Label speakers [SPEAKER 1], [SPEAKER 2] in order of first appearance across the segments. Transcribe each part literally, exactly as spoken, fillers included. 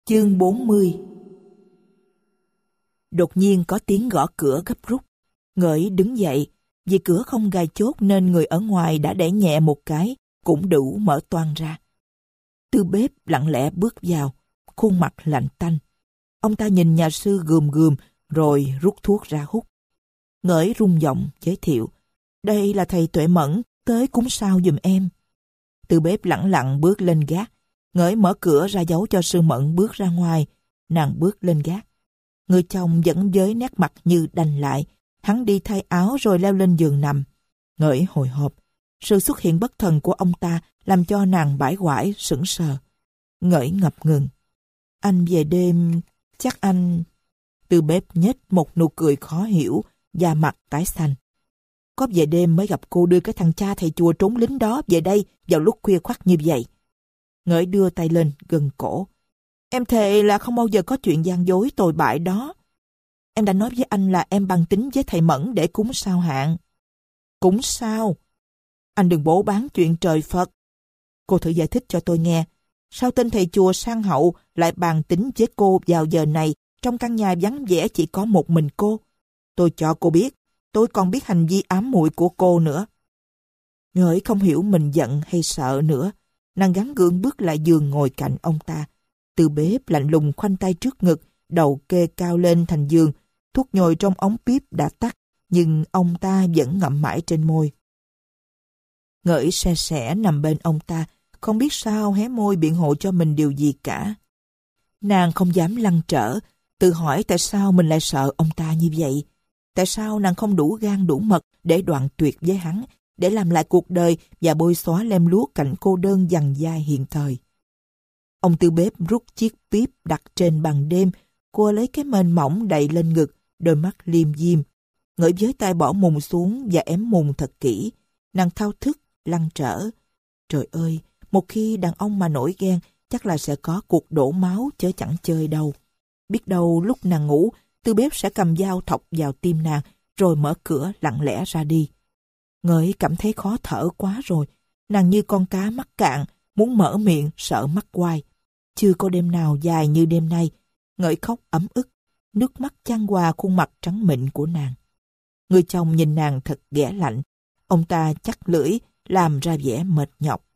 [SPEAKER 1] Chương bốn mươi. Đột nhiên có tiếng gõ cửa gấp rút. Ngỡi đứng dậy, vì cửa không gài chốt nên người ở ngoài đã đẩy nhẹ một cái, cũng đủ mở toang ra. Tư bếp lặng lẽ bước vào, khuôn mặt lạnh tanh. Ông ta nhìn nhà sư gườm gườm rồi rút thuốc ra hút. Ngỡi rung giọng giới thiệu: "Đây là thầy Tuệ Mẫn, tới cúng sao giùm em." Tư bếp lẳng lặng bước lên gác. Ngỡi mở cửa ra dấu cho sư Mẫn bước ra ngoài. Nàng bước lên gác. Người chồng vẫn với nét mặt như đành lại. Hắn đi thay áo rồi leo lên giường nằm. Ngỡi hồi hộp. Sự xuất hiện bất thần của ông ta làm cho nàng bãi quải sững sờ. Ngỡi ngập ngừng. "Anh về đêm, chắc anh..." Tư bếp nhếch một nụ cười khó hiểu, da mặt tái xanh. "Có về đêm mới gặp cô đưa cái thằng cha thầy chùa trốn lính đó về đây vào lúc khuya khoắt như vậy." Ngỡi đưa tay lên gần cổ. "Em thề là không bao giờ có chuyện gian dối tồi bại đó. Em đã nói với anh là em bằng tính với thầy Mẫn để cúng sao hạn." "Cúng sao? Anh đừng bố bán chuyện trời Phật." "Cô thử giải thích cho tôi nghe. Sao tên thầy chùa sang hậu lại bàn tính với cô vào giờ này trong căn nhà vắng vẻ chỉ có một mình cô? Tôi cho cô biết, tôi còn biết hành vi ám muội của cô nữa." Ngỡi không hiểu mình giận hay sợ nữa. Nàng gắng gượng bước lại giường ngồi cạnh ông ta. Tư bếp lạnh lùng khoanh tay trước ngực, đầu kê cao lên thành giường. Thuốc nhồi trong ống píp đã tắt, nhưng ông ta vẫn ngậm mãi trên môi. Ngỡi se sẻ nằm bên ông ta, không biết sao hé môi biện hộ cho mình điều gì cả. Nàng không dám lăn trở, tự hỏi tại sao mình lại sợ ông ta như vậy. Tại sao nàng không đủ gan đủ mật để đoạn tuyệt với hắn, để làm lại cuộc đời và bôi xóa lem luốc cảnh cô đơn dằng dai hiện thời. Ông tư bếp rút chiếc píp đặt trên bàn đêm, cô lấy cái mền mỏng đậy lên ngực, đôi mắt liêm diêm. Ngỡi với tay bỏ mùng xuống và ém mùng thật kỹ. Nàng thao thức, lăn trở. Trời ơi, một khi đàn ông mà nổi ghen, chắc là sẽ có cuộc đổ máu chớ chẳng chơi đâu. Biết đâu lúc nàng ngủ, tư bếp sẽ cầm dao thọc vào tim nàng, rồi mở cửa lặng lẽ ra đi. Ngỡi cảm thấy khó thở quá rồi. Nàng như con cá mắc cạn, muốn mở miệng sợ mắc quai. Chưa có đêm nào dài như đêm nay. Ngỡi khóc ấm ức, nước mắt chan hòa khuôn mặt trắng mịn của nàng. Người chồng nhìn nàng thật ghẻ lạnh. Ông ta chắc lưỡi, làm ra vẻ mệt nhọc.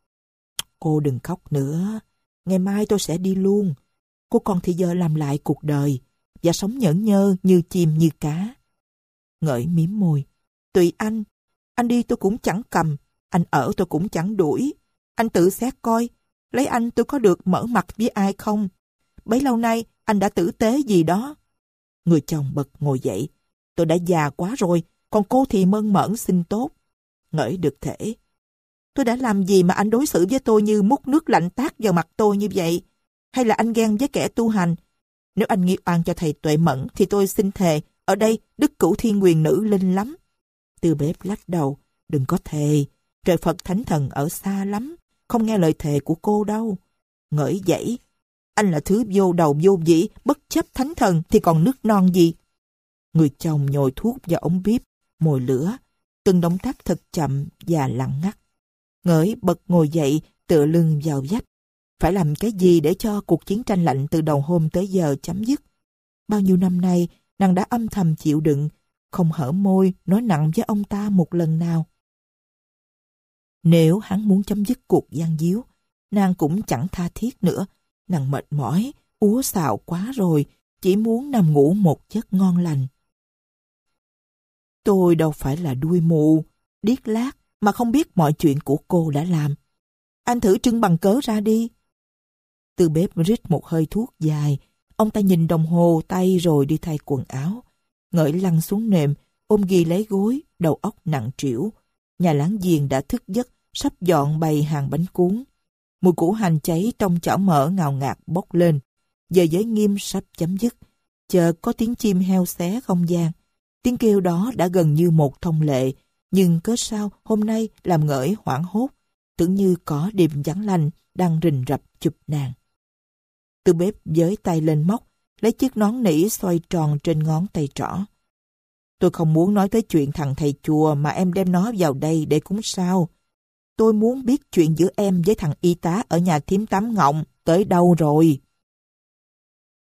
[SPEAKER 1] "Cô đừng khóc nữa. Ngày mai tôi sẽ đi luôn. Cô còn thì giờ làm lại cuộc đời và sống nhởn nhơ như chim như cá." Ngỡi mím môi. "Tùy anh. Anh đi tôi cũng chẳng cầm. Anh ở tôi cũng chẳng đuổi. Anh tự xét coi. Lấy anh tôi có được mở mặt với ai không? Bấy lâu nay anh đã tử tế gì đó." Người chồng bật ngồi dậy. "Tôi đã già quá rồi. Còn cô thì mơn mởn xinh tốt." Ngỡi được thể. "Tôi đã làm gì mà anh đối xử với tôi như múc nước lạnh tát vào mặt tôi như vậy? Hay là anh ghen với kẻ tu hành? Nếu anh nghi oan cho thầy Tuệ Mẫn thì tôi xin thề, ở đây Đức Cửu Thiên Quyền Nữ linh lắm." Tư bếp lắc đầu. "Đừng có thề. Trời Phật Thánh Thần ở xa lắm, không nghe lời thề của cô đâu." Ngỡi dậy. "Anh là thứ vô đầu vô dĩ, bất chấp Thánh Thần thì còn nước non gì?" Người chồng nhồi thuốc vào ống bếp, mồi lửa, từng động tác thật chậm và lặng ngắt. Ngỡi bật ngồi dậy, tựa lưng vào vách. Phải làm cái gì để cho cuộc chiến tranh lạnh từ đầu hôm tới giờ chấm dứt? Bao nhiêu năm nay, nàng đã âm thầm chịu đựng, không hở môi nói nặng với ông ta một lần nào. Nếu hắn muốn chấm dứt cuộc gian díu, nàng cũng chẳng tha thiết nữa. Nàng mệt mỏi, úa xạo quá rồi, chỉ muốn nằm ngủ một giấc ngon lành. "Tôi đâu phải là đuôi mù, điếc lác mà không biết mọi chuyện của cô đã làm. Anh thử trưng bằng cớ ra đi." Tư bếp rít một hơi thuốc dài. Ông ta nhìn đồng hồ tay rồi đi thay quần áo. Ngỡi lăn xuống nệm, ôm ghì lấy gối, đầu óc nặng trĩu. Nhà láng giềng đã thức giấc, sắp dọn bày hàng bánh cuốn. Mùi củ hành cháy trong chảo mỡ ngào ngạt bốc lên. Giờ giới nghiêm sắp chấm dứt. Chợt có tiếng chim heo xé không gian. Tiếng kêu đó đã gần như một thông lệ, nhưng cớ sao hôm nay làm Ngỡi hoảng hốt, tưởng như có đêm vắng lành đang rình rập chụp nàng. Tư bếp với tay lên móc, lấy chiếc nón nỉ xoay tròn trên ngón tay trỏ. "Tôi không muốn nói tới chuyện thằng thầy chùa mà em đem nó vào đây để cúng sao. Tôi muốn biết chuyện giữa em với thằng y tá ở nhà thím Tám Ngọng tới đâu rồi."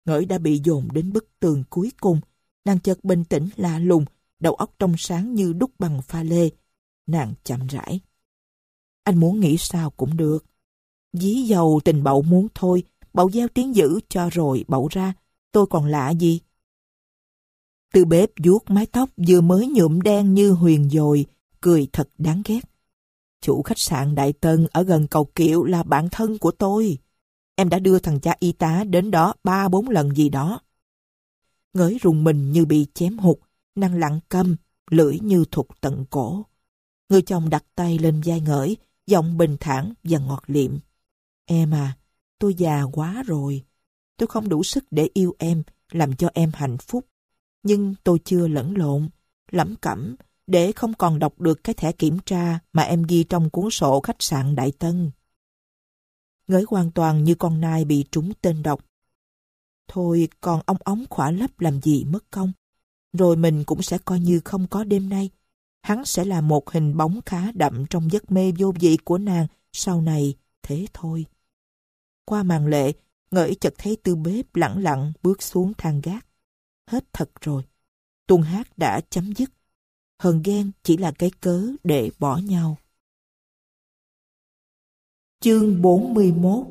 [SPEAKER 1] Ngỡi đã bị dồn đến bức tường cuối cùng. Nàng chợt bình tĩnh lạ lùng, đầu óc trong sáng như đúc bằng pha lê. Nàng chậm rãi. Anh muốn nghĩ sao cũng được. Dí dầu tình bậu muốn thôi, bậu gieo tiếng dữ cho rồi bậu ra. Tôi còn lạ gì? Tư bếp vuốt mái tóc vừa mới nhuộm đen như huyền dồi, cười thật đáng ghét. Chủ khách sạn Đại Tân ở gần cầu Kiệu là bạn thân của tôi. Em đã đưa thằng cha y tá đến đó ba bốn lần gì đó. Ngỡi rùng mình như bị chém hụt, nàng lặng câm, lưỡi như thụt tận cổ. Người chồng đặt tay lên vai Ngỡi, giọng bình thản và ngọt liệm. Em à, tôi già quá rồi. Tôi không đủ sức để yêu em, làm cho em hạnh phúc. Nhưng tôi chưa lẫn lộn, lẩm cẩm, để không còn đọc được cái thẻ kiểm tra mà em ghi trong cuốn sổ khách sạn Đại Tân. Ngỡi hoàn toàn như con nai bị trúng tên độc. Thôi còn ong ống khỏa lấp làm gì mất công. Rồi mình cũng sẽ coi như không có đêm nay. Hắn sẽ là một hình bóng khá đậm trong giấc mê vô vị của nàng sau này, thế thôi. Qua màn lệ, Ngỡi chợt thấy Tư bếp lẳng lặng bước xuống thang gác. Hết thật rồi. Tuần hát đã chấm dứt. Hờn ghen chỉ là cái cớ để bỏ nhau. Chương bốn mươi mốt.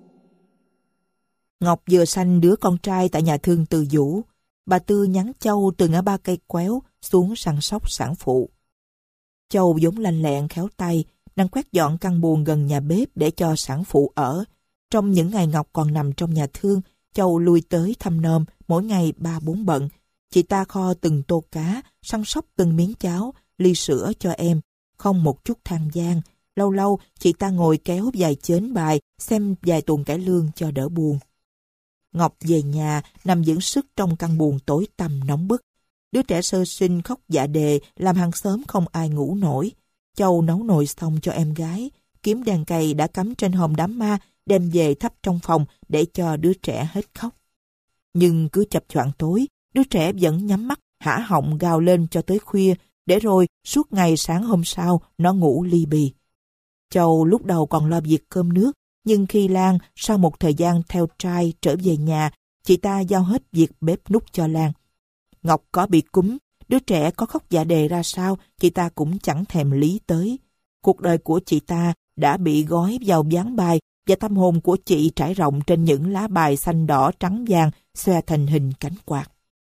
[SPEAKER 1] Ngọc vừa sanh đứa con trai tại nhà thương Từ Vũ. Bà Tư nhắn Châu từ ngã ba cây quéo xuống săn sóc sản phụ. Châu vốn lanh lẹn khéo tay, nàng quét dọn căn buồng gần nhà bếp để cho sản phụ ở. Trong những ngày Ngọc còn nằm trong nhà thương, Châu lui tới thăm nom mỗi ngày ba bốn bận. Chị ta kho từng tô cá, săn sóc từng miếng cháo, ly sữa cho em, không một chút than gian. Lâu lâu chị ta ngồi kéo vài chén bài, xem vài tuần cải lương cho đỡ buồn. Ngọc về nhà, nằm dưỡng sức trong căn buồng tối tăm nóng bức. Đứa trẻ sơ sinh khóc dạ đề, làm hàng xóm không ai ngủ nổi. Châu nấu nồi xong cho em gái, kiếm đèn cầy đã cắm trên hòm đám ma, đem về thắp trong phòng để cho đứa trẻ hết khóc. Nhưng cứ chập choạng tối, đứa trẻ vẫn nhắm mắt, hả họng gào lên cho tới khuya, để rồi suốt ngày sáng hôm sau nó ngủ li bì. Châu lúc đầu còn lo việc cơm nước, nhưng khi Lan sau một thời gian theo trai trở về nhà, chị ta giao hết việc bếp núc cho Lan. Ngọc có bị cúm, đứa trẻ có khóc dạ đề ra sao, chị ta cũng chẳng thèm lý tới. Cuộc đời của chị ta đã bị gói vào ván bài và tâm hồn của chị trải rộng trên những lá bài xanh đỏ trắng vàng xoe thành hình cánh quạt.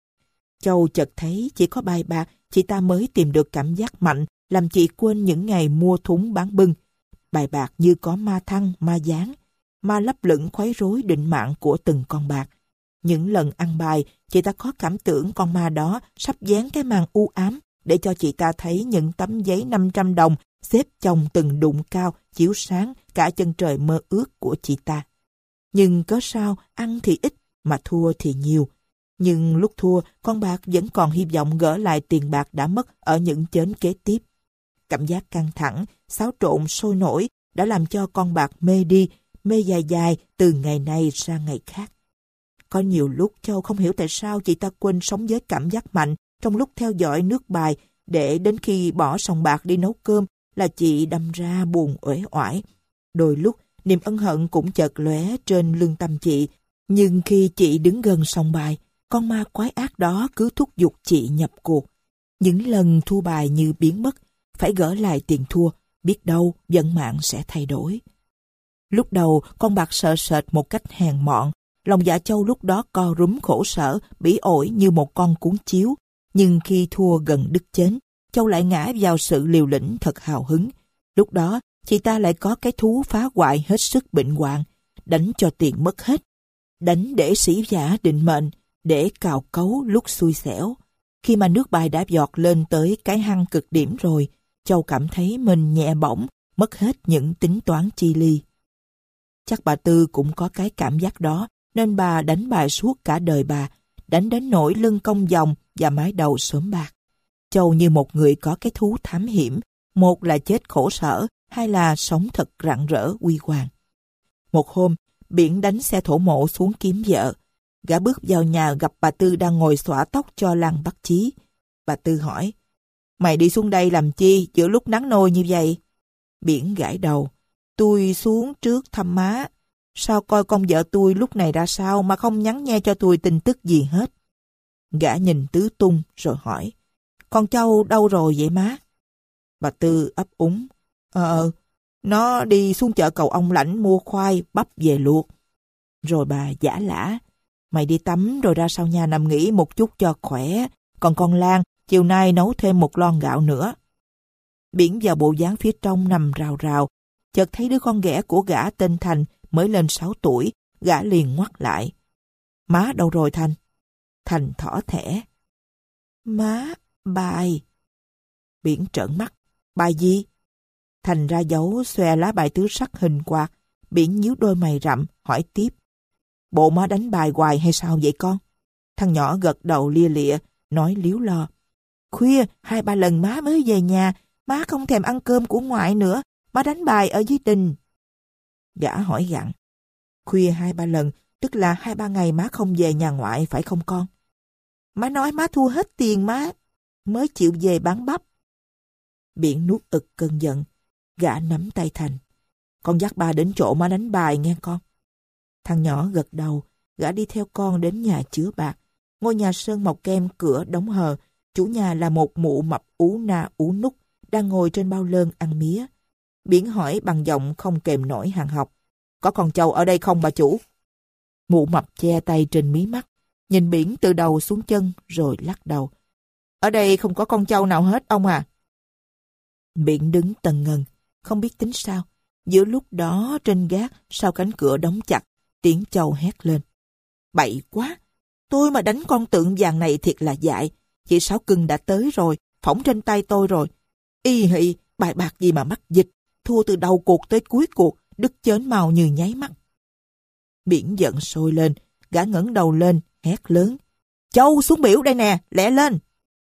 [SPEAKER 1] Châu chợt thấy chỉ có bài bạc chị ta mới tìm được cảm giác mạnh, làm chị quên những ngày mua thúng bán bưng. Bài bạc như có ma thăng, ma gián, ma lấp lửng khuấy rối định mạng của từng con bạc. Những lần ăn bài, chị ta có cảm tưởng con ma đó sắp dán cái màn u ám để cho chị ta thấy những tấm giấy năm trăm đồng xếp chồng từng đụng cao, chiếu sáng cả chân trời mơ ước của chị ta. Nhưng cớ sao, ăn thì ít, mà thua thì nhiều. Nhưng lúc thua, con bạc vẫn còn hy vọng gỡ lại tiền bạc đã mất ở những chén kế tiếp. Cảm giác căng thẳng, xáo trộn sôi nổi đã làm cho con bạc mê đi, mê dài dài từ ngày này sang ngày khác. Có nhiều lúc Châu không hiểu tại sao chị ta quên sống với cảm giác mạnh trong lúc theo dõi nước bài, để đến khi bỏ sòng bạc đi nấu cơm là chị đâm ra buồn uể oải. Đôi lúc niềm ân hận cũng chợt lóe trên lương tâm chị, nhưng khi chị đứng gần sòng bài, con ma quái ác đó cứ thúc giục chị nhập cuộc. Những lần thua bài như biến mất, phải gỡ lại tiền thua, biết đâu vận mạng sẽ thay đổi. Lúc đầu con bạc sợ sệt một cách hèn mọn, lòng dạ Châu lúc đó co rúm khổ sở, bỉ ổi như một con cuốn chiếu. Nhưng khi thua gần đứt chén, Châu lại ngã vào sự liều lĩnh thật hào hứng. Lúc đó chị ta lại có cái thú phá hoại hết sức bệnh hoạn, đánh cho tiền mất hết, đánh để sĩ giả định mệnh, để cào cấu lúc xui xẻo. Khi mà nước bài đã giọt lên tới cái hăng cực điểm rồi, Châu cảm thấy mình nhẹ bỏng, mất hết những tính toán chi ly. Chắc bà Tư cũng có cái cảm giác đó, nên bà đánh bài suốt cả đời bà, đánh đến nỗi lưng cong vòng và mái đầu xốm bạc. Châu như một người có cái thú thám hiểm, một là chết khổ sở, hai là sống thật rạng rỡ uy hoàng. Một hôm, Biển đánh xe thổ mộ xuống kiếm vợ. Gã bước vào nhà gặp bà Tư đang ngồi xõa tóc cho Lan Bắc Chí. Bà Tư hỏi, mày đi xuống đây làm chi giữa lúc nắng nôi như vậy? Biển gãi đầu, tôi xuống trước thăm má. Sao coi con vợ tôi lúc này ra sao mà không nhắn nghe cho tôi tin tức gì hết? Gã nhìn tứ tung rồi hỏi, con Châu đâu rồi vậy má? Bà Tư ấp úng, Ờ, nó đi xuống chợ Cầu Ông Lãnh mua khoai, bắp về luộc. Rồi bà giả lả, mày đi tắm rồi ra sau nhà nằm nghỉ một chút cho khỏe, còn con Lan chiều nay nấu thêm một lon gạo nữa. Biển vào bộ dáng phía trong nằm rào rào, chợt thấy đứa con ghẻ của gã tên Thành mới lên sáu tuổi, gã liền ngoắt lại. Má đâu rồi Thành? Thành thỏ thẻ. Má, bài. Biển trợn mắt. Bài gì? Thành ra dấu xòe lá bài tứ sắc hình quạt. Biển nhíu đôi mày rậm, hỏi tiếp. Bộ má đánh bài hoài hay sao vậy con? Thằng nhỏ gật đầu lia lịa, nói líu lo. Khuya, hai ba lần má mới về nhà, má không thèm ăn cơm của ngoại nữa, má đánh bài ở dưới đình. Gã hỏi gặng. Khuya hai ba lần, tức là hai ba ngày má không về nhà ngoại phải không con? Má nói má thua hết tiền má, mới chịu về bán bắp. Biển nuốt ực cơn giận, gã nắm tay Thành. Con dắt ba đến chỗ má đánh bài nghe con. Thằng nhỏ gật đầu, gã đi theo con đến nhà chứa bạc. Ngôi nhà sơn màu kem, cửa đóng hờ. Chủ nhà là một mụ mập ú na ú nút, đang ngồi trên bao lơn ăn mía. Biển hỏi bằng giọng không kèm nổi hàng học. Có con Châu ở đây không bà chủ? Mụ mập che tay trên mí mắt, nhìn Biển từ đầu xuống chân rồi lắc đầu. Ở đây không có con Châu nào hết ông à. Biển đứng tần ngần, không biết tính sao. Giữa lúc đó trên gác sau cánh cửa đóng chặt, tiếng Châu hét lên. Bậy quá! Tôi mà đánh con tượng vàng này thiệt là dại. Chị Sáu Cưng đã tới rồi, phỏng trên tay tôi rồi. Y hị, bài bạc gì mà mắc dịch, thua từ đầu cuộc tới cuối cuộc, đứt chớn màu như nháy mắt. Biển giận sôi lên, gã ngẩng đầu lên, hét lớn. Châu xuống biểu đây nè, lẹ lên!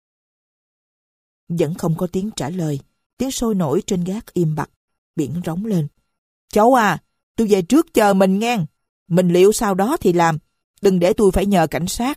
[SPEAKER 1] Vẫn không có tiếng trả lời, tiếng sôi nổi trên gác im bặt. Biển rống lên. Châu à, tôi về trước chờ mình ngang. Mình liệu sau đó thì làm, đừng để tôi phải nhờ cảnh sát.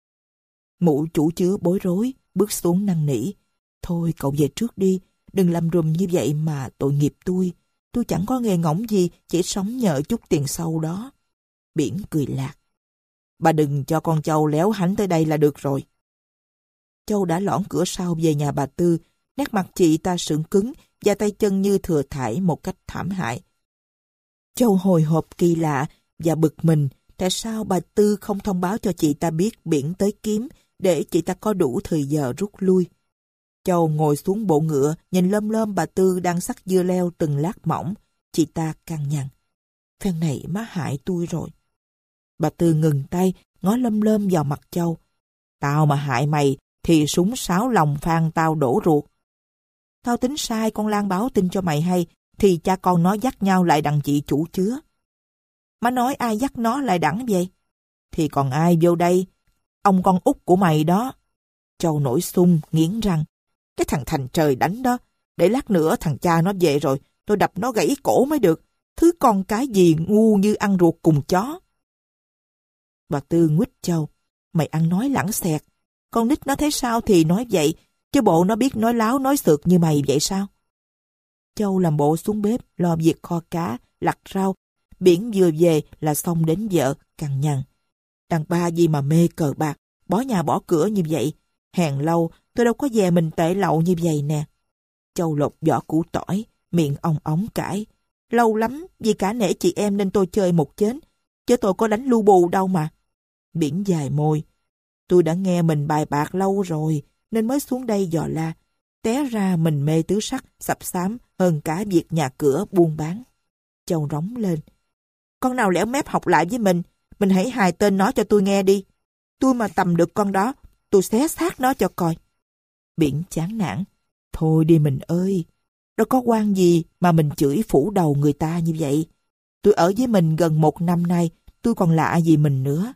[SPEAKER 1] Mụ chủ chứa bối rối, bước xuống năn nỉ. Thôi cậu về trước đi, đừng làm rùm như vậy mà tội nghiệp tôi. Tôi chẳng có nghề ngỗng gì, chỉ sống nhờ chút tiền sâu đó. Biển cười lạc. Bà đừng cho con Châu léo hánh tới đây là được rồi. Châu đã lỏn cửa sau về nhà bà Tư, nét mặt chị ta sượng cứng và tay chân như thừa thải một cách thảm hại. Châu hồi hộp kỳ lạ và bực mình tại sao bà Tư không thông báo cho chị ta biết Biển tới kiếm để chị ta có đủ thời giờ rút lui. Châu ngồi xuống bộ ngựa, nhìn lơm lơm bà Tư đang xắt dưa leo từng lát mỏng. Chị ta căng nhằn. Phen này má hại tôi rồi. Bà Tư ngừng tay, ngó lơm lơm vào mặt Châu. Tao mà hại mày thì súng sáo lòng phan tao đổ ruột. Tao tính sai con Lan báo tin cho mày hay, thì cha con nó dắt nhau lại đằng chị chủ chứa. Má nói ai dắt nó lại đẳng vậy? Thì còn ai vô đây? Ông con út của mày đó. Châu nổi xung, nghiến răng. Cái thằng Thành trời đánh đó. Để lát nữa thằng cha nó về rồi, tôi đập nó gãy cổ mới được. Thứ con cái gì ngu như ăn ruột cùng chó. Bà Tư nguýt Châu. Mày ăn nói lãng xẹt. Con nít nó thấy sao thì nói vậy, chứ bộ nó biết nói láo nói xược như mày vậy sao? Châu làm bộ xuống bếp, lo việc kho cá, lặt rau. Biển vừa về là xong đến vợ, cằn nhằn. Đàn ba gì mà mê cờ bạc, bỏ nhà bỏ cửa như vậy. Hèn lâu, tôi đâu có về mình tệ lậu như vậy nè. Châu lột vỏ củ tỏi, miệng ong ống cãi. Lâu lắm, vì cả nể chị em nên tôi chơi một chén, chứ tôi có đánh lu bù đâu mà. Biển dài môi. Tôi đã nghe mình bài bạc lâu rồi, nên mới xuống đây dò la. Té ra mình mê tứ sắc, sập xám hơn cả việc nhà cửa buôn bán. Châu rống lên. Con nào lẻo mép học lại với mình, mình hãy hài tên nó cho tôi nghe đi. Tôi mà tầm được con đó, tôi xé xác nó cho coi. Biển chán nản. Thôi đi mình ơi, đâu có quan gì mà mình chửi phủ đầu người ta như vậy. Tôi ở với mình gần một năm nay, tôi còn lạ gì mình nữa.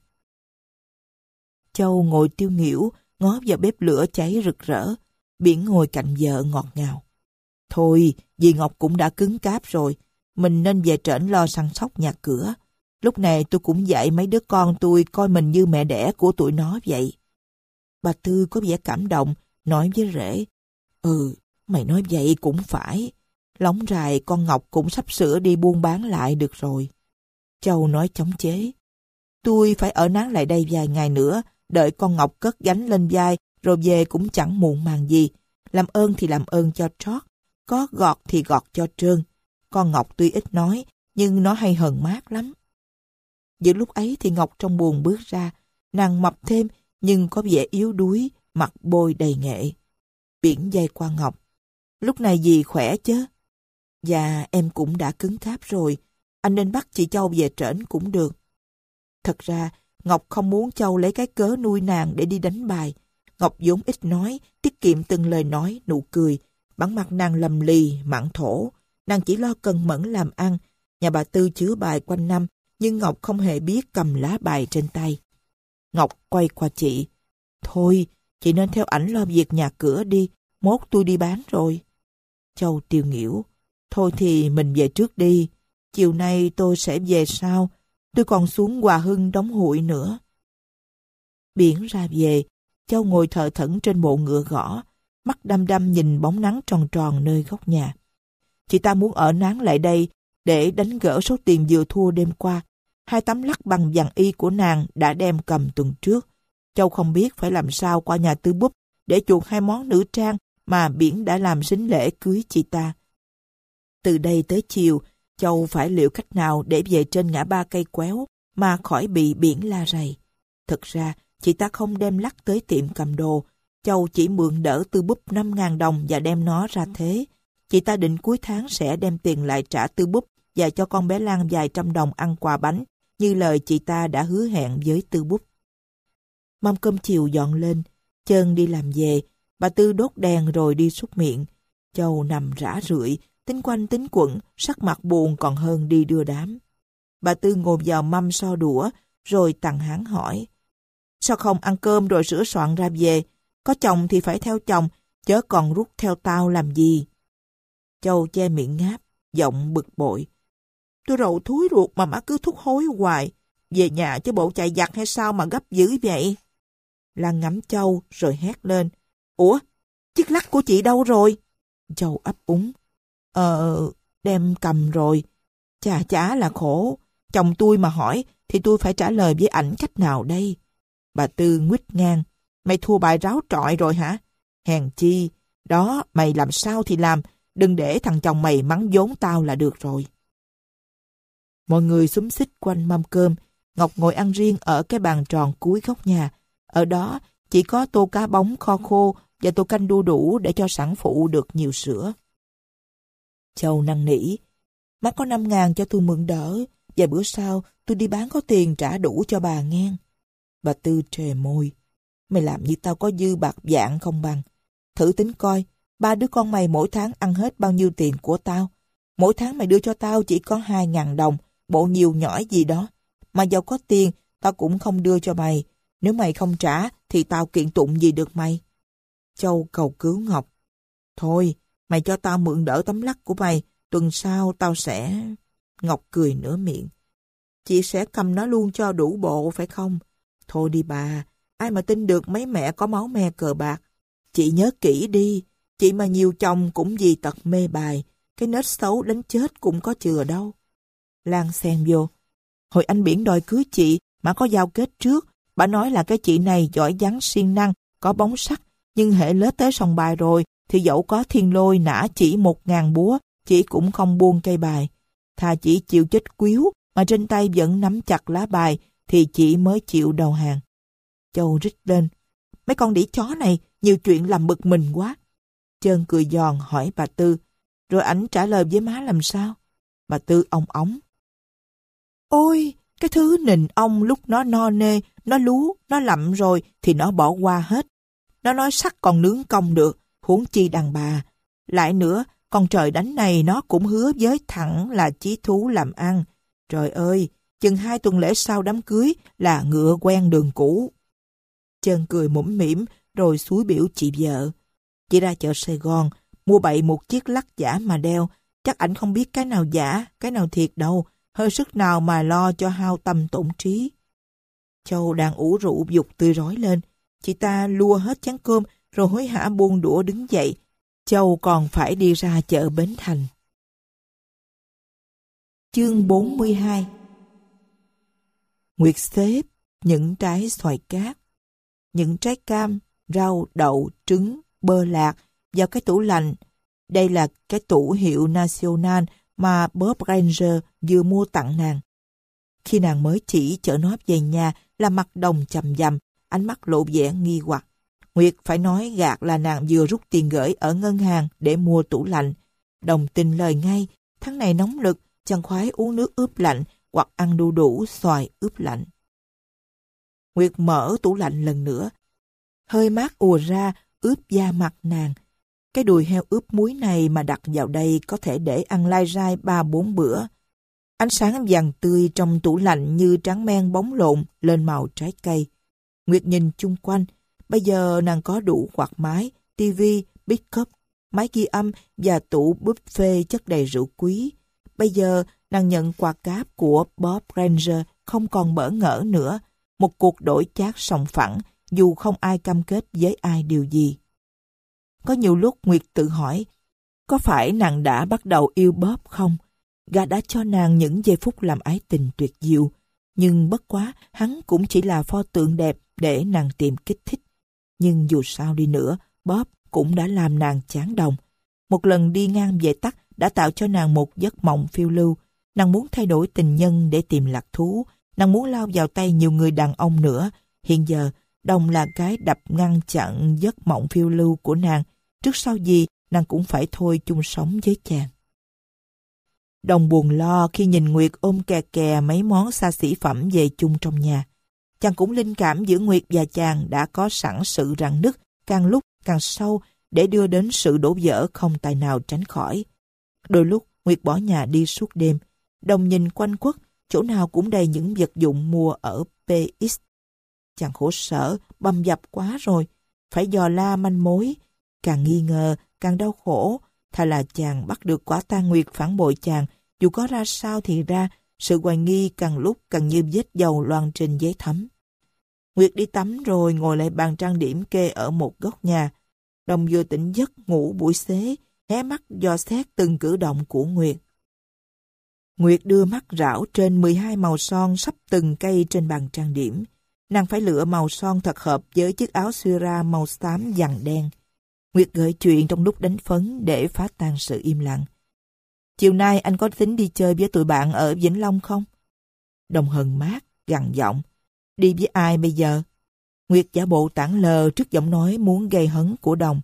[SPEAKER 1] Châu ngồi tiêu nghỉu, ngó vào bếp lửa cháy rực rỡ. Biển ngồi cạnh vợ ngọt ngào. Thôi, dì Ngọc cũng đã cứng cáp rồi. Mình nên về trển lo săn sóc nhà cửa. Lúc này tôi cũng dạy mấy đứa con tôi coi mình như mẹ đẻ của tụi nó vậy. Bà Tư có vẻ cảm động, nói với rể. Ừ, mày nói vậy cũng phải. Lóng rài con Ngọc cũng sắp sửa đi buôn bán lại được rồi. Châu nói chống chế. Tôi phải ở nán lại đây vài ngày nữa, đợi con Ngọc cất gánh lên vai, rồi về cũng chẳng muộn màng gì. Làm ơn thì làm ơn cho trót, có gọt thì gọt cho trơn. Con Ngọc tuy ít nói, nhưng nó hay hờn mát lắm. Giữa lúc ấy thì Ngọc trong buồng bước ra, nàng mập thêm nhưng có vẻ yếu đuối, mặt bôi đầy nghệ. Biển dây qua Ngọc. Lúc này dì khỏe chứ? Dạ em cũng đã cứng cáp rồi, anh nên bắt chị Châu về trển cũng được. Thật ra Ngọc không muốn Châu lấy cái cớ nuôi nàng để đi đánh bài. Ngọc vốn ít nói, tiết kiệm từng lời nói, nụ cười. Bản mặt nàng lầm lì, mặn thổ. Nàng chỉ lo cần mẫn làm ăn. Nhà bà Tư chứa bài quanh năm, nhưng Ngọc không hề biết cầm lá bài trên tay. Ngọc quay qua chị. Thôi, chị nên theo ảnh lo việc nhà cửa đi, mốt tôi đi bán rồi. Châu tiều nghỉu. Thôi thì mình về trước đi. Chiều nay tôi sẽ về sau. Tôi còn xuống Hòa Hưng đóng hụi nữa. Biển ra về, Châu ngồi thờ thẫn trên bộ ngựa gõ, mắt đăm đăm nhìn bóng nắng tròn tròn nơi góc nhà. Chị ta muốn ở nán lại đây để đánh gỡ số tiền vừa thua đêm qua. Hai tấm lắc bằng vàng y của nàng đã đem cầm tuần trước. Châu không biết phải làm sao qua nhà Tư Búp để chuộc hai món nữ trang mà Biển đã làm sính lễ cưới chị ta. Từ đây tới chiều, Châu phải liệu cách nào để về trên ngã ba cây quéo mà khỏi bị Biển la rầy. Thực ra, chị ta không đem lắc tới tiệm cầm đồ. Châu chỉ mượn đỡ Tư Búp năm ngàn đồng và đem nó ra thế. Chị ta định cuối tháng sẽ đem tiền lại trả Tư Búp và cho con bé Lan vài trăm đồng ăn quà bánh, như lời chị ta đã hứa hẹn với Tư Búp. Mâm cơm chiều dọn lên, Trơn đi làm về, bà Tư đốt đèn rồi đi súc miệng. Châu nằm rã rượi, tính quanh tính quẩn, sắc mặt buồn còn hơn đi đưa đám. Bà Tư ngồi vào mâm so đũa, rồi tằng háng hỏi. Sao không ăn cơm rồi sửa soạn ra về? Có chồng thì phải theo chồng, chớ còn rút theo tao làm gì? Châu che miệng ngáp, giọng bực bội. Tôi rầu thúi ruột mà má cứ thúc hối hoài. Về nhà chứ bộ chạy giặt hay sao mà gấp dữ vậy? Lan ngắm Châu rồi hét lên. Ủa, chiếc lắc của chị đâu rồi? Châu ấp úng. Ờ, đem cầm rồi. Chà chả là khổ. Chồng tôi mà hỏi thì tôi phải trả lời với ảnh cách nào đây? Bà Tư nguýt ngang. Mày thua bài ráo trọi rồi hả? Hèn chi. Đó, mày làm sao thì làm. Đừng để thằng chồng mày mắng vốn tao là được rồi. Mọi người xúm xít quanh mâm cơm. Ngọc ngồi ăn riêng ở cái bàn tròn cuối góc nhà. Ở đó chỉ có tô cá bóng kho khô và tô canh đu đủ để cho sản phụ được nhiều sữa. Châu năn nỉ. Má có năm ngàn cho tôi mượn đỡ. Vài bữa sau tôi đi bán có tiền trả đủ cho bà nghe. Bà Tư trề môi. Mày làm như tao có dư bạc vạn không bằng. Thử tính coi, ba đứa con mày mỗi tháng ăn hết bao nhiêu tiền của tao. Mỗi tháng mày đưa cho tao chỉ có hai ngàn đồng, bộ nhiều nhỏi gì đó. Mà giàu có tiền, tao cũng không đưa cho mày. Nếu mày không trả, thì tao kiện tụng gì được mày. Châu cầu cứu Ngọc. Thôi, mày cho tao mượn đỡ tấm lắc của mày, tuần sau tao sẽ... Ngọc cười nửa miệng. Chị sẽ cầm nó luôn cho đủ bộ phải không? Thôi đi bà, ai mà tin được mấy mẹ có máu me cờ bạc. Chị nhớ kỹ đi, chị mà nhiều chồng cũng vì tật mê bài, cái nết xấu đánh chết cũng có chừa đâu. Lan xen vô. Hồi anh Biển đòi cưới chị, mà có giao kết trước, bà nói là cái chị này giỏi vắng siêng năng, có bóng sắc, nhưng hễ lết tới sòng bài rồi, thì dẫu có thiên lôi nã chỉ một ngàn búa, chị cũng không buông cây bài. Thà chị chịu chết quýu, mà trên tay vẫn nắm chặt lá bài, thì chị mới chịu đầu hàng. Châu rít lên. Mấy con đĩ chó này, nhiều chuyện làm bực mình quá. Trơn cười giòn hỏi bà Tư. Rồi ảnh trả lời với má làm sao? Bà Tư ong ống. Ôi, cái thứ nịnh ong lúc nó no nê, nó lú, nó lậm rồi thì nó bỏ qua hết. Nó nói sắc còn nướng cong được, huống chi đàn bà. Lại nữa, con trời đánh này nó cũng hứa với thẳng là chí thú làm ăn. Trời ơi, chừng hai tuần lễ sau đám cưới là ngựa quen đường cũ. Trơn cười mũm mỉm rồi xúi biểu chị vợ. Chị ra chợ Sài Gòn, mua bậy một chiếc lắc giả mà đeo. Chắc ảnh không biết cái nào giả, cái nào thiệt đâu. Hơi sức nào mà lo cho hao tâm tổn trí. Châu đang ủ rũ dục tươi rói lên. Chị ta lua hết chén cơm rồi hối hả buông đũa đứng dậy. Châu còn phải đi ra chợ Bến Thành. Chương bốn mươi hai. Nguyệt xếp những trái xoài cát, những trái cam, rau, đậu, trứng, bơ lạc vào cái tủ lạnh. Đây là cái tủ hiệu National mà Bob Granger vừa mua tặng nàng. Khi nàng mới chỉ chở nó về nhà là mặt Đồng chằm chằm, ánh mắt lộ vẻ nghi hoặc. Nguyệt phải nói gạt là nàng vừa rút tiền gửi ở ngân hàng để mua tủ lạnh. Đồng tin lời ngay, tháng này nóng lực, chẳng khoái uống nước ướp lạnh hoặc ăn đu đủ xoài ướp lạnh. Nguyệt mở tủ lạnh lần nữa. Hơi mát ùa ra, ướp da mặt nàng. Cái đùi heo ướp muối này mà đặt vào đây có thể để ăn lai rai ba bốn bữa. Ánh sáng vàng tươi trong tủ lạnh như tráng men bóng lộn lên màu trái cây. Nguyệt nhìn chung quanh. Bây giờ nàng có đủ quạt máy, tivi, big cup, máy ghi âm và tủ buffet chất đầy rượu quý. Bây giờ nàng nhận quà cáp của Bob Granger không còn bỡ ngỡ nữa. Một cuộc đổi chác sòng phẳng dù không ai cam kết với ai điều gì. Có nhiều lúc Nguyệt tự hỏi, có phải nàng đã bắt đầu yêu Bob không? Gã đã cho nàng những giây phút làm ái tình tuyệt diệu, nhưng bất quá hắn cũng chỉ là pho tượng đẹp để nàng tìm kích thích. Nhưng dù sao đi nữa, Bob cũng đã làm nàng chán đồng. Một lần đi ngang về tắt đã tạo cho nàng một giấc mộng phiêu lưu. Nàng muốn thay đổi tình nhân để tìm lạc thú. Nàng muốn lao vào tay nhiều người đàn ông nữa. Hiện giờ, Đồng là cái đập ngăn chặn giấc mộng phiêu lưu của nàng. Trước sau gì, nàng cũng phải thôi chung sống với chàng. Đồng buồn lo khi nhìn Nguyệt ôm kè kè mấy món xa xỉ phẩm về chung trong nhà. Chàng cũng linh cảm giữa Nguyệt và chàng đã có sẵn sự rạn nứt càng lúc càng sâu để đưa đến sự đổ vỡ không tài nào tránh khỏi. Đôi lúc Nguyệt bỏ nhà đi suốt đêm. Đồng nhìn quanh quất, chỗ nào cũng đầy những vật dụng mua ở pê ích. Chàng khổ sở, bầm dập quá rồi, phải dò la manh mối. Càng nghi ngờ, càng đau khổ. Thà là chàng bắt được quả tang Nguyệt phản bội chàng, dù có ra sao thì ra, sự hoài nghi càng lúc càng như vết dầu loang trên giấy thấm. Nguyệt đi tắm rồi ngồi lại bàn trang điểm kê ở một góc nhà. Đồng vừa tỉnh giấc ngủ buổi xế, hé mắt dò xét từng cử động của Nguyệt. Nguyệt đưa mắt rảo trên mười hai màu son sắp từng cây trên bàn trang điểm. Nàng phải lựa màu son thật hợp với chiếc áo suira màu xám vàng đen. Nguyệt gợi chuyện trong lúc đánh phấn để phá tan sự im lặng. Chiều nay anh có tính đi chơi với tụi bạn ở Vĩnh Long không? Đồng hờn mát, gằn giọng. Đi với ai bây giờ? Nguyệt giả bộ tảng lờ trước giọng nói muốn gây hấn của Đồng.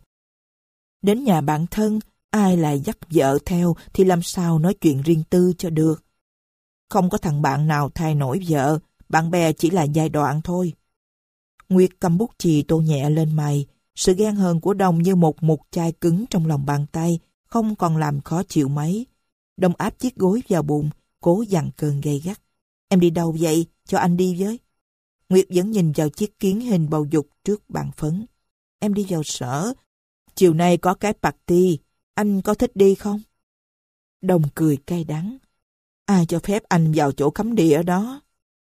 [SPEAKER 1] Đến nhà bạn thân, ai lại dắt vợ theo thì làm sao nói chuyện riêng tư cho được. Không có thằng bạn nào thay nổi vợ, bạn bè chỉ là giai đoạn thôi. Nguyệt cầm bút chì tô nhẹ lên mày. Sự ghen hờn của Đồng như một mục chai cứng trong lòng bàn tay, không còn làm khó chịu mấy. Đồng áp chiếc gối vào bụng, cố dằn cơn gay gắt. Em đi đâu vậy? Cho anh đi với. Nguyệt vẫn nhìn vào chiếc kiến hình bầu dục trước bàn phấn. Em đi vào sở. Chiều nay có cái party. Anh có thích đi không? Đồng cười cay đắng. Ai cho phép anh vào chỗ cấm địa đó?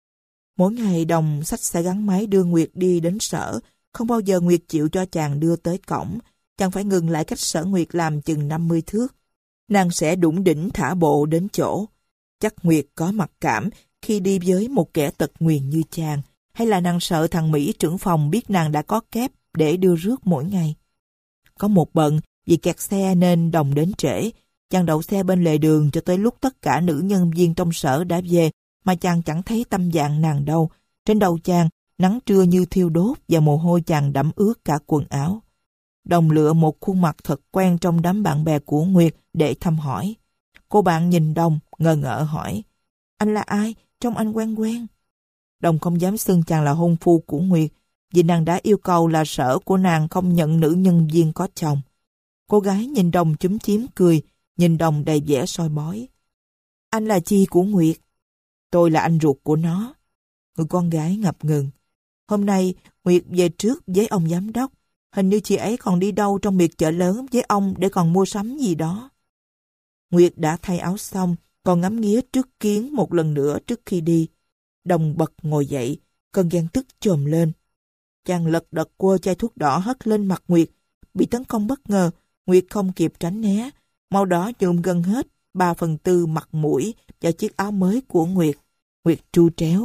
[SPEAKER 1] Mỗi ngày Đồng xách xe gắn máy đưa Nguyệt đi đến sở. Không bao giờ Nguyệt chịu cho chàng đưa tới cổng. Chàng phải ngừng lại cách sở Nguyệt làm chừng năm mươi thước. Nàng sẽ đủng đỉnh thả bộ đến chỗ. Chắc Nguyệt có mặc cảm khi đi với một kẻ tật nguyền như chàng. Hay là nàng sợ thằng Mỹ trưởng phòng biết nàng đã có kép để đưa rước mỗi ngày. Có một bận vì kẹt xe nên Đồng đến trễ. Chàng đậu xe bên lề đường cho tới lúc tất cả nữ nhân viên trong sở đã về mà chàng chẳng thấy tâm trạng nàng đâu. Trên đầu chàng, nắng trưa như thiêu đốt và mồ hôi chàng đẫm ướt cả quần áo. Đồng lựa một khuôn mặt thật quen trong đám bạn bè của Nguyệt để thăm hỏi. Cô bạn nhìn Đồng, ngờ ngợ hỏi. Anh là ai? Trông anh quen quen. Đồng không dám xưng chàng là hôn phu của Nguyệt, vì nàng đã yêu cầu là sở của nàng không nhận nữ nhân viên có chồng. Cô gái nhìn Đồng chúm chím cười, nhìn Đồng đầy vẻ soi bói. Anh là chi của Nguyệt? Tôi là anh ruột của nó. Người con gái ngập ngừng. Hôm nay Nguyệt về trước với ông giám đốc. Hình như chị ấy còn đi đâu trong miệt chợ lớn với ông để còn mua sắm gì đó. Nguyệt đã thay áo xong, còn ngắm nghía trước kiến một lần nữa trước khi đi. Đồng bật ngồi dậy, cơn ghen tức chồm lên. Chàng lật đật quơ chai thuốc đỏ hất lên mặt Nguyệt. Bị tấn công bất ngờ, Nguyệt không kịp tránh né. Màu đỏ nhuộm gần hết ba phần tư mặt mũi và chiếc áo mới của Nguyệt. Nguyệt tru tréo.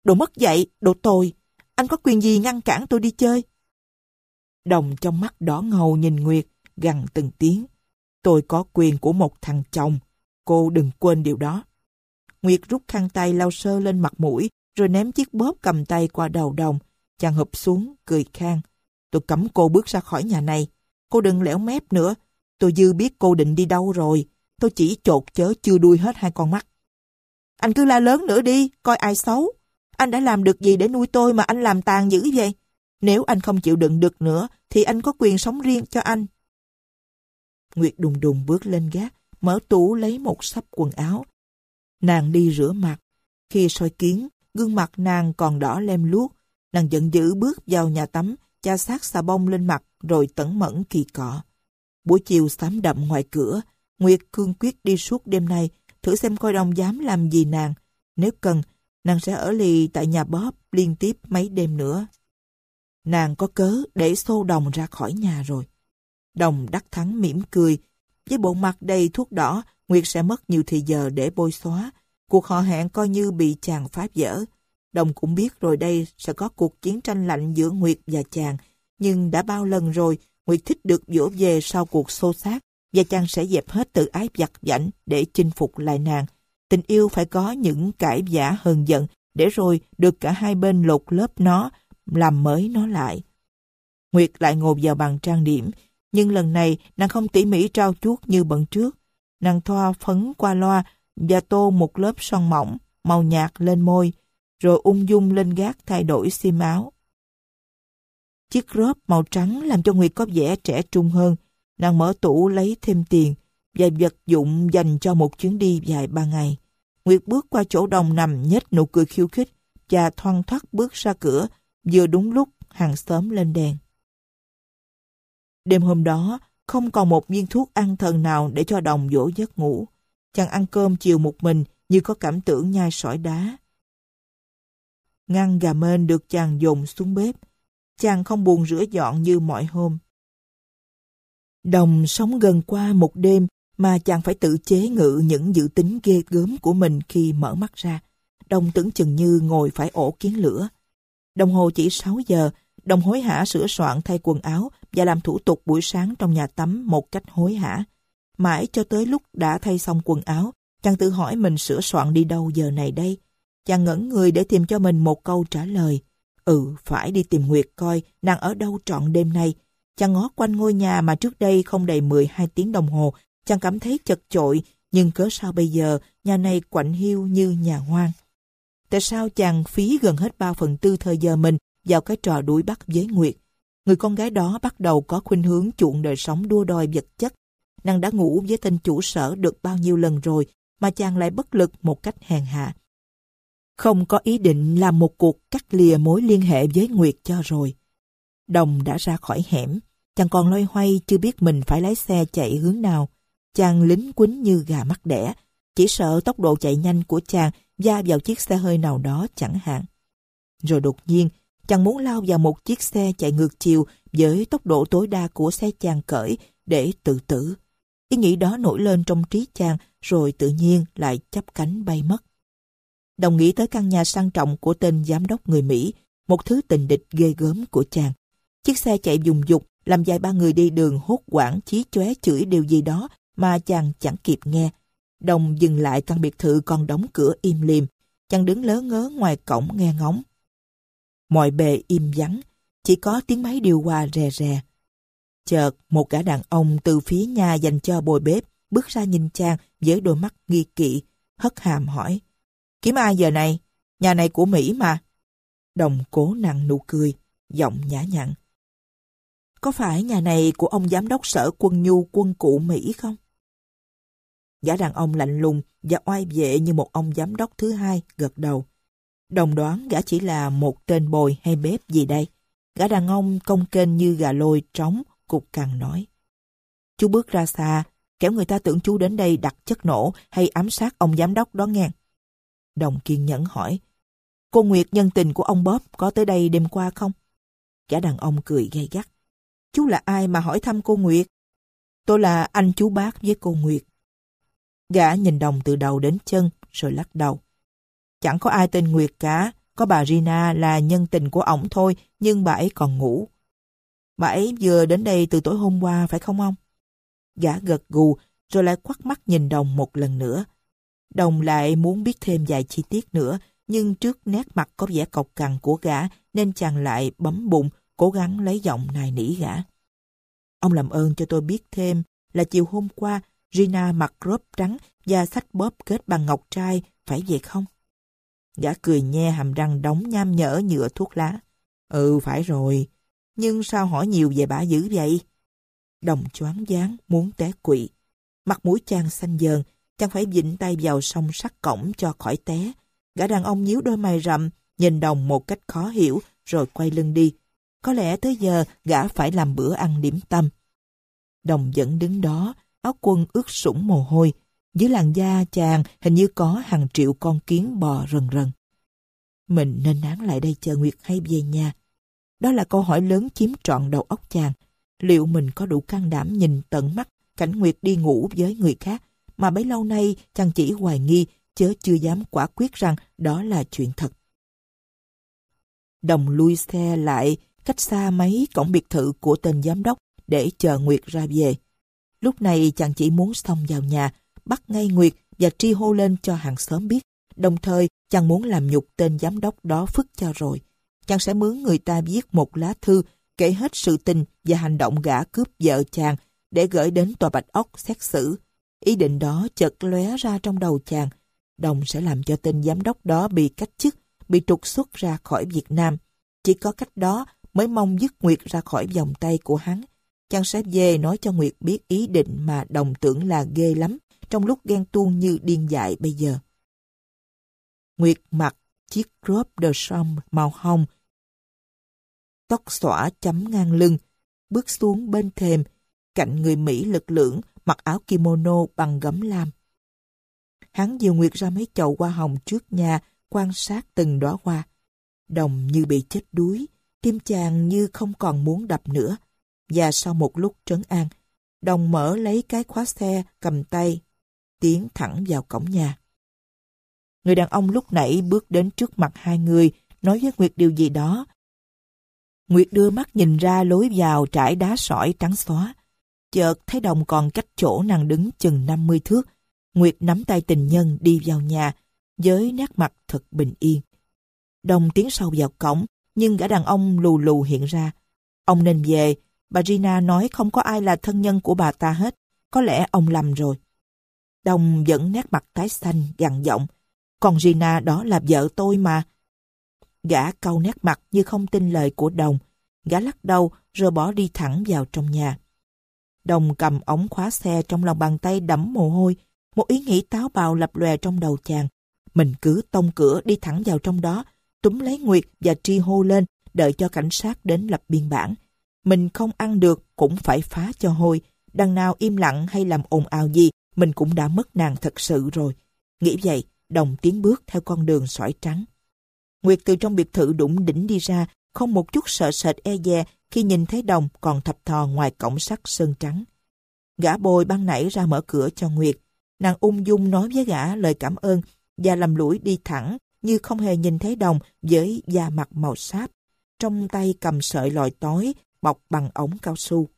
[SPEAKER 1] Đồ mất dạy, đồ tồi. Anh có quyền gì ngăn cản tôi đi chơi? Đồng trong mắt đỏ ngầu nhìn Nguyệt, gằn từng tiếng. Tôi có quyền của một thằng chồng. Cô đừng quên điều đó. Nguyệt rút khăn tay lau sơ lên mặt mũi, rồi ném chiếc bóp cầm tay qua đầu Đồng. Chàng hụp xuống, cười khang. Tôi cấm cô bước ra khỏi nhà này. Cô đừng lẻo mép nữa. Tôi dư biết cô định đi đâu rồi. Tôi chỉ chột chớ chưa đuôi hết hai con mắt. Anh cứ la lớn nữa đi, coi ai xấu. Anh đã làm được gì để nuôi tôi mà anh làm tàn dữ vậy? Nếu anh không chịu đựng được nữa, thì anh có quyền sống riêng cho anh. Nguyệt đùng đùng bước lên gác, mở tủ lấy một xấp quần áo. Nàng đi rửa mặt. Khi soi kiến, gương mặt nàng còn đỏ lem luốc. Nàng giận dữ bước vào nhà tắm, chà sát xà bông lên mặt, rồi tẩn mẫn kỳ cọ. Buổi chiều xám đậm ngoài cửa, Nguyệt cương quyết đi suốt đêm nay, thử xem coi Đồng dám làm gì nàng. Nếu cần, nàng sẽ ở lì tại nhà Bóp liên tiếp mấy đêm nữa. Nàng có cớ để xô Đồng ra khỏi nhà rồi. Đồng đắc thắng mỉm cười. Với bộ mặt đầy thuốc đỏ, Nguyệt sẽ mất nhiều thời giờ để bôi xóa. Cuộc họ hẹn coi như bị chàng phá vỡ. Đồng cũng biết rồi đây sẽ có cuộc chiến tranh lạnh giữa Nguyệt và chàng. Nhưng đã bao lần rồi, Nguyệt thích được dỗ về sau cuộc xô xát, và chàng sẽ dẹp hết tự ái vặt vãnh để chinh phục lại nàng. Tình yêu phải có những cãi vã hờn giận, để rồi được cả hai bên lột lớp nó, làm mới nó lại. Nguyệt lại ngồi vào bàn trang điểm, nhưng lần này nàng không tỉ mỉ trau chuốt như bận trước. Nàng thoa phấn qua loa và tô một lớp son mỏng, màu nhạt lên môi, rồi ung dung lên gác thay đổi xiêm áo. Chiếc rớp màu trắng làm cho Nguyệt có vẻ trẻ trung hơn. Nàng mở tủ lấy thêm tiền và vật dụng dành cho một chuyến đi dài ba ngày. Nguyệt bước qua chỗ Đồng nằm nhếch nụ cười khiêu khích và thoăn thoắt bước ra cửa, vừa đúng lúc hàng xóm lên đèn. Đêm hôm đó, không còn một viên thuốc an thần nào để cho Đồng dỗ giấc ngủ. Chàng ăn cơm chiều một mình như có cảm tưởng nhai sỏi đá. Ngăn gà mên được chàng dồn xuống bếp. Chàng không buồn rửa dọn như mọi hôm. Đồng sống gần qua một đêm mà chàng phải tự chế ngự những dự tính ghê gớm của mình khi mở mắt ra. Đồng tưởng chừng như ngồi phải ổ kiến lửa. Đồng hồ chỉ sáu giờ, Đồng hối hả sửa soạn thay quần áo và làm thủ tục buổi sáng trong nhà tắm một cách hối hả. Mãi cho tới lúc đã thay xong quần áo, chàng tự hỏi mình sửa soạn đi đâu giờ này đây. Chàng ngẩn người để tìm cho mình một câu trả lời. Ừ, phải đi tìm Nguyệt coi nàng ở đâu trọn đêm nay. Chàng ngó quanh ngôi nhà mà trước đây không đầy mười hai tiếng đồng hồ, chàng cảm thấy chật chội, nhưng cớ sao bây giờ nhà này quạnh hiu như nhà hoang. Tại sao chàng phí gần hết ba phần tư thời giờ mình vào cái trò đuổi bắt với Nguyệt? Người con gái đó bắt đầu có khuynh hướng chuộng đời sống đua đòi vật chất. Nàng đã ngủ với tên chủ sở được bao nhiêu lần rồi mà chàng lại bất lực một cách hèn hạ. Không có ý định làm một cuộc cắt lìa mối liên hệ với Nguyệt cho rồi. Đồng đã ra khỏi hẻm, chàng còn loay hoay chưa biết mình phải lái xe chạy hướng nào. Chàng lính quýnh như gà mắc đẻ, chỉ sợ tốc độ chạy nhanh của chàng va vào chiếc xe hơi nào đó chẳng hạn. Rồi đột nhiên, chàng muốn lao vào một chiếc xe chạy ngược chiều với tốc độ tối đa của xe chàng cởi để tự tử. Ý nghĩ đó nổi lên trong trí chàng rồi tự nhiên lại chắp cánh bay mất. Đồng nghĩ tới căn nhà sang trọng của tên giám đốc người Mỹ, một thứ tình địch ghê gớm của chàng. Chiếc xe chạy dùng dục làm vài ba người đi đường hốt hoảng chí chóe chửi điều gì đó mà chàng chẳng kịp nghe. Đồng dừng lại căn biệt thự còn đóng cửa im lìm. Chàng đứng lớ ngớ ngoài cổng nghe ngóng. Mọi bề im vắng, chỉ có tiếng máy điều hòa rè rè. Chợt một gã đàn ông từ phía nhà dành cho bồi bếp bước ra nhìn chàng với đôi mắt nghi kỵ, hất hàm hỏi: Kiếm ai giờ này? Nhà này của Mỹ mà. Đồng cố nặng nụ cười, giọng nhã nhặn: Có phải nhà này của ông giám đốc sở quân nhu quân cụ Mỹ không? Gã đàn ông lạnh lùng và oai vệ như một ông giám đốc thứ hai gật đầu. Đồng đoán gã chỉ là một tên bồi hay bếp gì đây. Gã đàn ông cong kênh như gà lôi trống, cục cằn nói: Chú bước ra xa, kẻo người ta tưởng chú đến đây đặt chất nổ hay ám sát ông giám đốc đó nghe. Đồng kiên nhẫn hỏi: Cô Nguyệt nhân tình của ông Bóp có tới đây đêm qua không? Gã đàn ông cười gay gắt: Chú là ai mà hỏi thăm cô Nguyệt? Tôi là anh chú bác với cô Nguyệt. Gã nhìn Đồng từ đầu đến chân rồi lắc đầu: Chẳng có ai tên Nguyệt cả, Có bà Rina là nhân tình của ổng thôi, nhưng bà ấy còn ngủ. Bà ấy vừa đến đây từ tối hôm qua, phải không ông? Gã gật gù, rồi lại quắt mắt nhìn Đồng một lần nữa. Đồng lại muốn biết thêm vài chi tiết nữa, nhưng trước nét mặt có vẻ cộc cằn của gã, nên chàng lại bấm bụng, cố gắng lấy giọng nài nỉ gã. Ông làm ơn cho tôi biết thêm là chiều hôm qua, Rina mặc robe trắng và xách bóp kết bằng ngọc trai, phải vậy không? Gã cười nhe hàm răng đóng nham nhở nhựa thuốc lá. Ừ, phải rồi. Nhưng sao hỏi nhiều về bả dữ vậy? Đồng choáng váng muốn té quỵ. Mặt mũi chàng xanh dờn, chàng phải vịn tay vào song sắt cổng cho khỏi té. Gã đàn ông nhíu đôi mày rậm, nhìn Đồng một cách khó hiểu, rồi quay lưng đi. Có lẽ tới giờ gã phải làm bữa ăn điểm tâm. Đồng vẫn đứng đó, áo quần ướt sũng mồ hôi. Dưới làn da chàng hình như có hàng triệu con kiến bò rần rần. Mình nên nán lại đây chờ Nguyệt hay về nhà? Đó là câu hỏi lớn chiếm trọn đầu óc chàng. Liệu mình có đủ can đảm nhìn tận mắt cảnh Nguyệt đi ngủ với người khác, mà bấy lâu nay chàng chỉ hoài nghi, chớ chưa dám quả quyết rằng đó là chuyện thật. Đồng lui xe lại cách xa mấy cổng biệt thự của tên giám đốc để chờ Nguyệt ra về. Lúc này chàng chỉ muốn xông vào nhà, bắt ngay Nguyệt và tri hô lên cho hàng xóm biết. Đồng thời chàng muốn làm nhục tên giám đốc đó phức cho rồi. Chàng sẽ mướn người ta viết một lá thư kể hết sự tình và hành động gã cướp vợ chàng để gửi đến tòa Bạch Ốc xét xử. Ý định đó chợt lóe ra trong đầu chàng. Đồng sẽ làm cho tên giám đốc đó bị cách chức, bị trục xuất ra khỏi Việt Nam. Chỉ có cách đó mới mong dứt Nguyệt ra khỏi vòng tay của hắn. Chàng sẽ về nói cho Nguyệt biết ý định mà Đồng tưởng là ghê lắm trong lúc ghen tuông như điên dại bây giờ. Nguyệt mặc chiếc robe de chambre màu hồng, tóc xõa chấm ngang lưng, bước xuống bên thềm, cạnh người Mỹ lực lưỡng mặc áo kimono bằng gấm lam. Hắn dìu Nguyệt ra mấy chậu hoa hồng trước nhà, quan sát từng đóa hoa. Đồng như bị chết đuối, tim chàng như không còn muốn đập nữa. Và sau một lúc trấn an, Đồng mở lấy cái khóa xe cầm tay, tiến thẳng vào cổng nhà. Người đàn ông lúc nãy bước đến trước mặt hai người, nói với Nguyệt điều gì đó. Nguyệt đưa mắt nhìn ra lối vào trải đá sỏi trắng xóa. Chợt thấy Đồng còn cách chỗ nàng đứng chừng năm mươi thước. Nguyệt nắm tay tình nhân đi vào nhà, với nét mặt thật bình yên. Đồng tiến sâu vào cổng, nhưng gã đàn ông lù lù hiện ra. Ông nên về, bà Rina nói không có ai là thân nhân của bà ta hết. Có lẽ ông lầm rồi. Đồng vẫn nét mặt tái xanh, gằn giọng. Còn Rina đó là vợ tôi mà. Gã cau nét mặt như không tin lời của Đồng. Gã lắc đầu rồi bỏ đi thẳng vào trong nhà. Đồng cầm ống khóa xe trong lòng bàn tay đẫm mồ hôi. Một ý nghĩ táo bạo lập lòe trong đầu chàng. Mình cứ tông cửa đi thẳng vào trong đó, túm lấy Nguyệt và tri hô lên, đợi cho cảnh sát đến lập biên bản. Mình không ăn được cũng phải phá cho hôi. Đằng nào im lặng hay làm ồn ào gì, mình cũng đã mất nàng thật sự rồi. Nghĩ vậy, Đồng tiến bước theo con đường sỏi trắng. Nguyệt từ trong biệt thự đủng đỉnh đi ra, không một chút sợ sệt e dè khi nhìn thấy Đồng còn thập thò ngoài cổng sắt sơn trắng. Gã bồi ban nãy ra mở cửa cho Nguyệt. Nàng ung dung nói với gã lời cảm ơn và lầm lũi đi thẳng như không hề nhìn thấy Đồng với da mặt màu sáp, trong tay cầm sợi lòi tối bọc bằng ống cao su.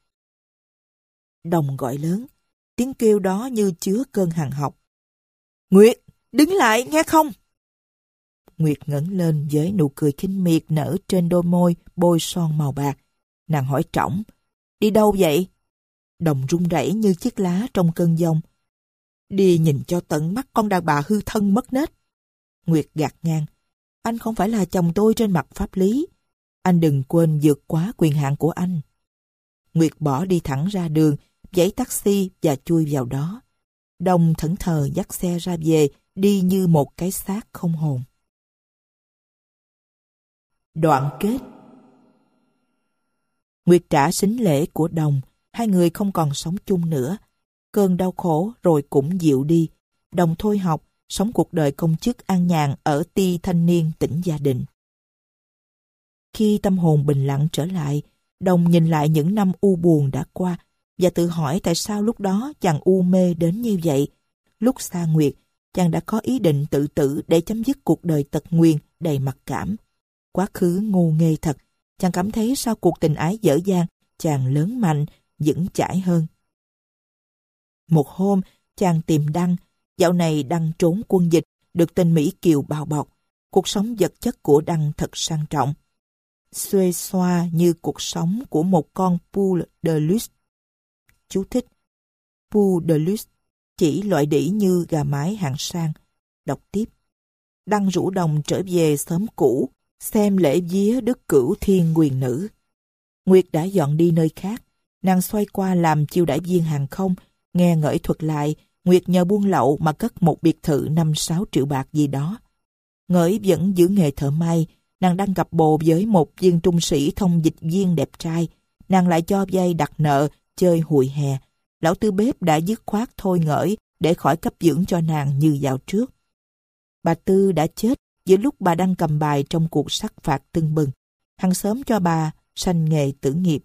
[SPEAKER 1] Đồng gọi lớn, tiếng kêu đó như chứa cơn hàng học. Nguyệt, đứng lại nghe không? Nguyệt ngẩng lên với nụ cười khinh miệt nở trên đôi môi bôi son màu bạc. Nàng hỏi trỏng, đi đâu vậy? Đồng run rẩy như chiếc lá trong cơn giông. Đi nhìn cho tận mắt con đàn bà hư thân mất nết. Nguyệt gạt ngang, anh không phải là chồng tôi trên mặt pháp lý. Anh đừng quên vượt quá quyền hạn của anh. Nguyệt bỏ đi thẳng ra đường, giấy taxi và chui vào đó. Đồng thẫn thờ dắt xe ra về, đi như một cái xác không hồn. Đoạn kết. Nguyệt trả sính lễ của Đồng, hai người không còn sống chung nữa. Cơn đau khổ rồi cũng dịu đi. Đồng thôi học, sống cuộc đời công chức an nhàn ở Ti Thanh Niên, tỉnh Gia Định. Khi tâm hồn bình lặng trở lại, Đồng nhìn lại những năm u buồn đã qua và tự hỏi tại sao lúc đó chàng u mê đến như vậy. Lúc xa Nguyệt, chàng đã có ý định tự tử để chấm dứt cuộc đời tật nguyền đầy mặc cảm. Quá khứ ngu nghê thật, chàng cảm thấy sau cuộc tình ái dở dang, chàng lớn mạnh, vững chãi hơn. Một hôm, chàng tìm Đăng. Dạo này Đăng trốn quân dịch, được tên Mỹ Kiều bao bọc. Cuộc sống vật chất của Đăng thật sang trọng. Xuê xoa như cuộc sống của một con poule de luxe. Chú thích: poule de luxe chỉ loại đĩ như gà mái hạng sang. Đọc tiếp. Đăng rủ Đồng trở về xóm cũ, xem lễ vía Đức Cửu Thiên Quyền Nữ. Nguyệt đã dọn đi nơi khác. Nàng xoay qua làm chiêu đãi viên hàng không. Nghe Ngỡi thuật lại, Nguyệt nhờ buôn lậu mà cất một biệt thự năm sáu triệu bạc gì đó. Ngỡi vẫn giữ nghề thợ may. Nàng đang gặp bồ với một viên trung sĩ thông dịch viên đẹp trai. Nàng lại cho vay đặt nợ, chơi hụi hè. Lão tư bếp đã dứt khoát thôi Ngỡi để khỏi cấp dưỡng cho nàng như dạo trước. Bà Tư đã chết giữa lúc bà đang cầm bài trong cuộc sát phạt tưng bừng. Hàng xóm cho bà sanh nghề tử nghiệp.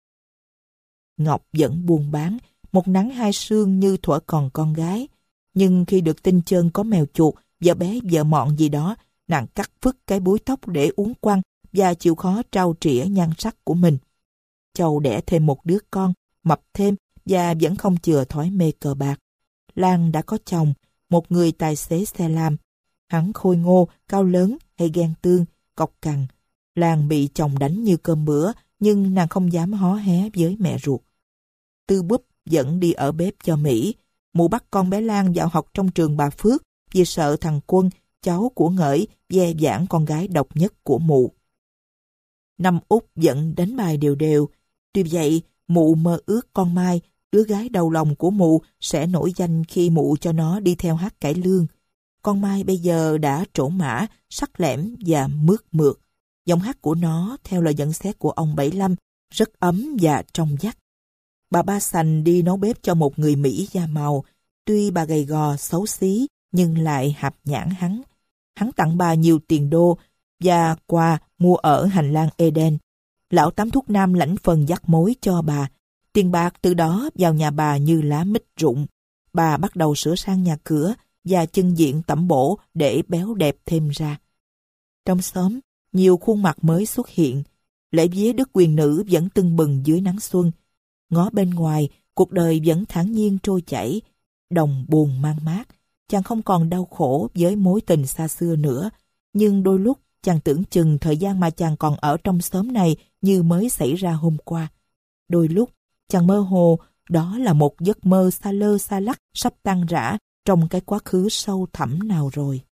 [SPEAKER 1] Ngọc vẫn buôn bán, một nắng hai sương như thuở còn con gái. Nhưng khi được tin Trơn có mèo chuột, vợ bé vợ mọn gì đó, nàng cắt phứt cái búi tóc để uốn quăng và chịu khó trau trĩa nhan sắc của mình. Châu đẻ thêm một đứa con, mập thêm và vẫn không chừa thói mê cờ bạc. Lan đã có chồng, một người tài xế xe lam. Hắn khôi ngô, cao lớn hay ghen tương, cọc cằn. Lan bị chồng đánh như cơm bữa, nhưng nàng không dám hó hé với mẹ ruột. Tư Búp vẫn đi ở bếp cho Mỹ. Mụ bắt con bé Lan vào học trong trường bà Phước vì sợ thằng Quân, cháu của Ngỡi, ve vãn con gái độc nhất của mụ. Năm Út vẫn đánh bài đều đều. Tuy vậy, mụ mơ ước con Mai, đứa gái đầu lòng của mụ, sẽ nổi danh khi mụ cho nó đi theo hát cải lương. Con Mai bây giờ đã trổ mã, sắc lẻm và mướt mượt. Giọng hát của nó, theo lời nhận xét của ông Bảy Lâm, rất ấm và trong vắt. Bà Ba Sành đi nấu bếp cho một người Mỹ da màu. Tuy bà gầy gò, xấu xí, nhưng lại hạp nhãn hắn. Hắn tặng bà nhiều tiền đô và quà mua ở hành lang Eden. Lão Tám Thuốc Nam lãnh phần dắt mối cho bà. Tiền bạc từ đó vào nhà bà như lá mít rụng. Bà bắt đầu sửa sang nhà cửa và chân diện tẩm bổ để béo đẹp thêm ra. Trong xóm, nhiều khuôn mặt mới xuất hiện. Lễ vía Đức Quyền Nữ vẫn tưng bừng dưới nắng xuân. Ngó bên ngoài, cuộc đời vẫn thản nhiên trôi chảy. Đồng buồn mang mát. Chàng không còn đau khổ với mối tình xa xưa nữa. Nhưng đôi lúc chàng tưởng chừng thời gian mà chàng còn ở trong xóm này như mới xảy ra hôm qua. Đôi lúc chàng mơ hồ đó là một giấc mơ xa lơ xa lắc sắp tan rã trong cái quá khứ sâu thẳm nào rồi.